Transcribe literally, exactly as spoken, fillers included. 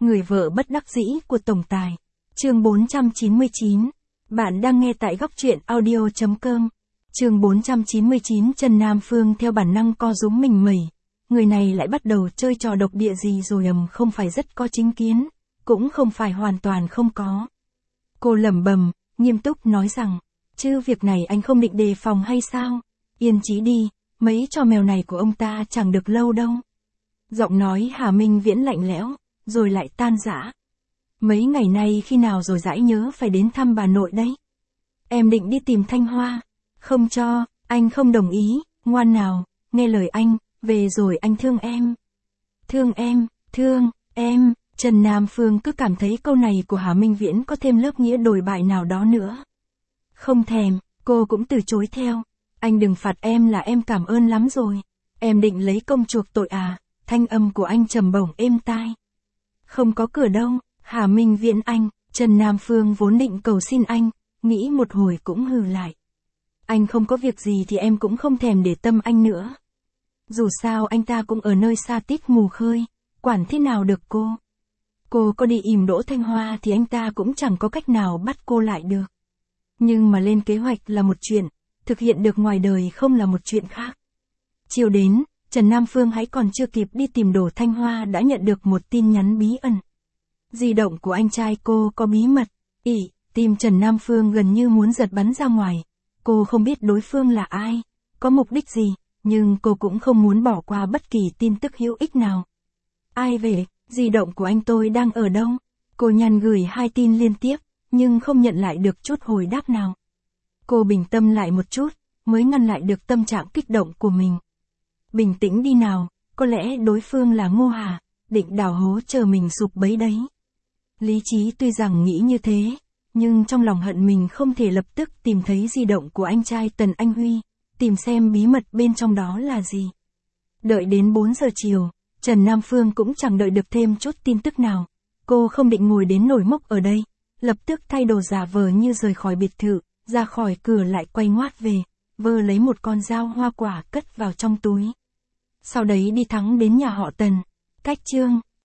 Người vợ bất đắc dĩ của tổng tài. Chương bốn trăm chín mươi chín. Bạn đang nghe tại góc truyện audio chấm com. Chương bốn trăm chín mươi chín. Trần Nam Phương theo bản năng co rúm mình mẩy. Người này lại bắt đầu chơi trò độc địa gì rồi ầm, không phải rất có chính kiến, cũng không phải hoàn toàn không có. Cô lẩm bẩm, nghiêm túc nói rằng, chứ việc này anh không định đề phòng hay sao? Yên chí đi, mấy trò mèo này của ông ta chẳng được lâu đâu. Giọng nói Hà Minh Viễn lạnh lẽo, rồi lại tan rã. Mấy ngày nay khi nào rồi dãi nhớ phải đến thăm bà nội đấy. Em định đi tìm Thanh Hoa. Không cho, anh không đồng ý, ngoan nào, nghe lời anh, về rồi anh thương em. Thương em, thương, em, Trần Nam Phương cứ cảm thấy câu này của Hà Minh Viễn có thêm lớp nghĩa đồi bại nào đó nữa. Không thèm, cô cũng từ chối theo. Anh đừng phạt em là em cảm ơn lắm rồi. Em định lấy công chuộc tội à? Thanh âm của anh trầm bổng êm tai. Không có cửa đâu, Hà Minh Viễn anh, Trần Nam Phương vốn định cầu xin anh, nghĩ một hồi cũng hừ lại. Anh không có việc gì thì em cũng không thèm để tâm anh nữa. Dù sao anh ta cũng ở nơi xa tít mù khơi, quản thế nào được cô. Cô có đi ìm đỗ Thanh Hoa thì anh ta cũng chẳng có cách nào bắt cô lại được. Nhưng mà lên kế hoạch là một chuyện, thực hiện được ngoài đời không là một chuyện khác. Chiều đến, Trần Nam Phương hãy còn chưa kịp đi tìm đồ Thanh Hoa đã nhận được một tin nhắn bí ẩn. Di động của anh trai cô có bí mật. Ỉ, tim Trần Nam Phương gần như muốn giật bắn ra ngoài. Cô không biết đối phương là ai, có mục đích gì, nhưng cô cũng không muốn bỏ qua bất kỳ tin tức hữu ích nào. Ai về, di động của anh tôi đang ở đâu? Cô nhăn gửi hai tin liên tiếp, nhưng không nhận lại được chút hồi đáp nào. Cô bình tâm lại một chút, mới ngăn lại được tâm trạng kích động của mình. Bình tĩnh đi nào, có lẽ đối phương là Ngô Hà, định đào hố chờ mình sụp bẫy đấy. Lý trí tuy rằng nghĩ như thế, nhưng trong lòng hận mình không thể lập tức tìm thấy di động của anh trai Tần Anh Huy, tìm xem bí mật bên trong đó là gì. Đợi đến bốn giờ chiều, Trần Nam Phương cũng chẳng đợi được thêm chút tin tức nào. Cô không định ngồi đến nổi mốc ở đây, lập tức thay đồ giả vờ như rời khỏi biệt thự, ra khỏi cửa lại quay ngoắt về, vơ lấy một con dao hoa quả cất vào trong túi. Sau đấy đi thẳng đến nhà họ Tần. Cách chương